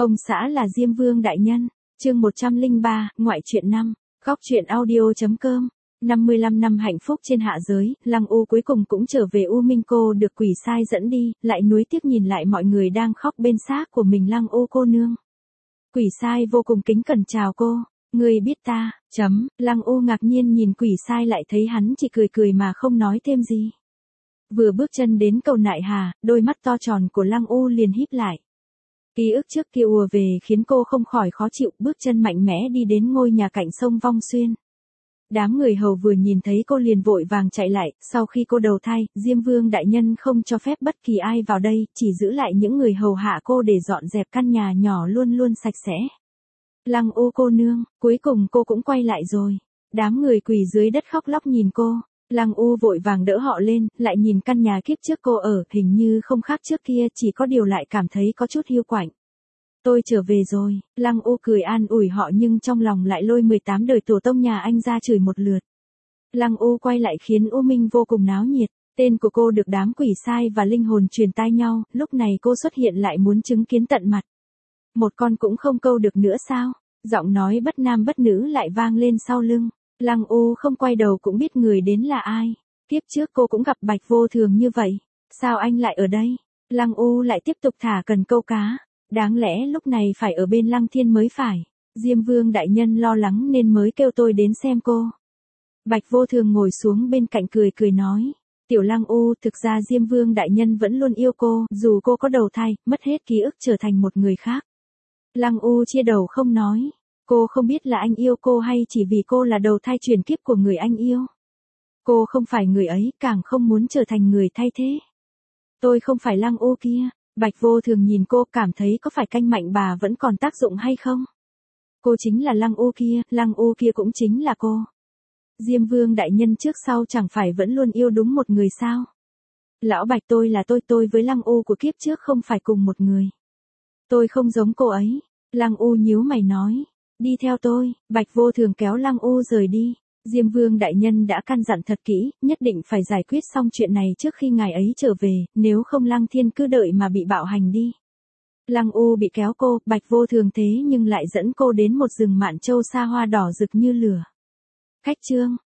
Ông xã là Diêm Vương đại nhân. Chương 103, ngoại truyện 5. Góc truyện audio.com. 55 năm hạnh phúc trên hạ giới, Lăng U cuối cùng cũng trở về U Minh cô được quỷ sai dẫn đi, lại nuối tiếc nhìn lại mọi người đang khóc bên xác của mình. Lăng U cô nương. Quỷ sai vô cùng kính cẩn chào cô. Người biết ta, Lăng U ngạc nhiên nhìn quỷ sai lại thấy hắn chỉ cười cười mà không nói thêm gì. Vừa bước chân đến cầu Nại Hà, đôi mắt to tròn của Lăng U liền híp lại. Ký ức trước kia ùa về khiến cô không khỏi khó chịu, bước chân mạnh mẽ đi đến ngôi nhà cạnh sông Vong Xuyên. Đám người hầu vừa nhìn thấy cô liền vội vàng chạy lại, sau khi cô đầu thai, Diêm Vương đại nhân không cho phép bất kỳ ai vào đây, chỉ giữ lại những người hầu hạ cô để dọn dẹp căn nhà nhỏ luôn luôn sạch sẽ. Lăng U cô nương, cuối cùng cô cũng quay lại rồi. Đám người quỳ dưới đất khóc lóc nhìn cô. Lăng U vội vàng đỡ họ lên, lại nhìn căn nhà kiếp trước cô ở, hình như không khác trước kia, chỉ có điều lại cảm thấy có chút hiu quạnh. Tôi trở về rồi, Lăng U cười an ủi họ nhưng trong lòng lại lôi 18 đời tổ tông nhà anh ra chửi một lượt. Lăng U quay lại khiến U Minh vô cùng náo nhiệt, tên của cô được đám quỷ sai và linh hồn truyền tai nhau, lúc này cô xuất hiện lại muốn chứng kiến tận mặt. Một con cũng không câu được nữa sao? Giọng nói bất nam bất nữ lại vang lên sau lưng. Lăng U không quay đầu cũng biết người đến là ai. Kiếp trước cô cũng gặp Bạch Vô Thường như vậy. Sao anh lại ở đây? Lăng U lại tiếp tục thả cần câu cá. Đáng lẽ lúc này phải ở bên Lăng Thiên mới phải. Diêm Vương đại nhân lo lắng nên mới kêu tôi đến xem cô. Bạch Vô Thường ngồi xuống bên cạnh cười cười nói. Tiểu Lăng U, thực ra Diêm Vương đại nhân vẫn luôn yêu cô, dù cô có đầu thai, mất hết ký ức trở thành một người khác. Lăng U chia đầu không nói. Cô không biết là anh yêu cô hay chỉ vì cô là đầu thai chuyển kiếp của người anh yêu. Cô không phải người ấy, càng không muốn trở thành người thay thế. Tôi không phải Lăng U kia. Bạch Vô Thường nhìn cô, cảm thấy có phải canh mạnh bà vẫn còn tác dụng hay không? Cô chính là Lăng U kia cũng chính là cô. Diêm Vương đại nhân trước sau chẳng phải vẫn luôn yêu đúng một người sao? Lão Bạch, tôi là tôi với Lăng U của kiếp trước không phải cùng một người. Tôi không giống cô ấy. Lăng U nhíu mày nói. Đi theo tôi. Bạch Vô Thường kéo Lăng U rời đi. Diêm Vương đại nhân đã căn dặn thật kỹ, nhất định phải giải quyết xong chuyện này trước khi ngài ấy trở về, nếu không Lăng Thiên cứ đợi mà bị bạo hành đi. Lăng U bị kéo cô, Bạch Vô Thường thế nhưng lại dẫn cô đến một rừng mạn châu xa hoa đỏ rực như lửa. Khách trương,